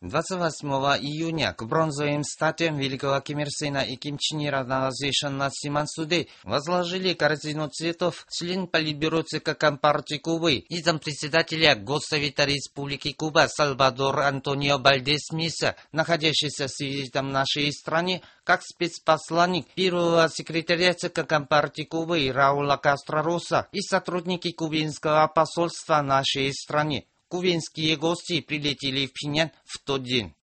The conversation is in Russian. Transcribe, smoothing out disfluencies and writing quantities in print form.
28 июня к бронзовым статуям великого Ким Ир Сена и Ким Чен Ира на возвышенном Симан-суде возложили корзину цветов член Политбюро ЦК Компартии Кубы и зампредседателя Госсовета Республики Куба Сальвадор Антонио Вальдес Меса, находящийся с визитом в нашей стране, как спецпосланник первого секретаря ЦК Компартии Кубы Раула Кастро-Роса и сотрудники кубинского посольства в нашей стране. Кубинские гости прилетели в Пхеньян в тот день.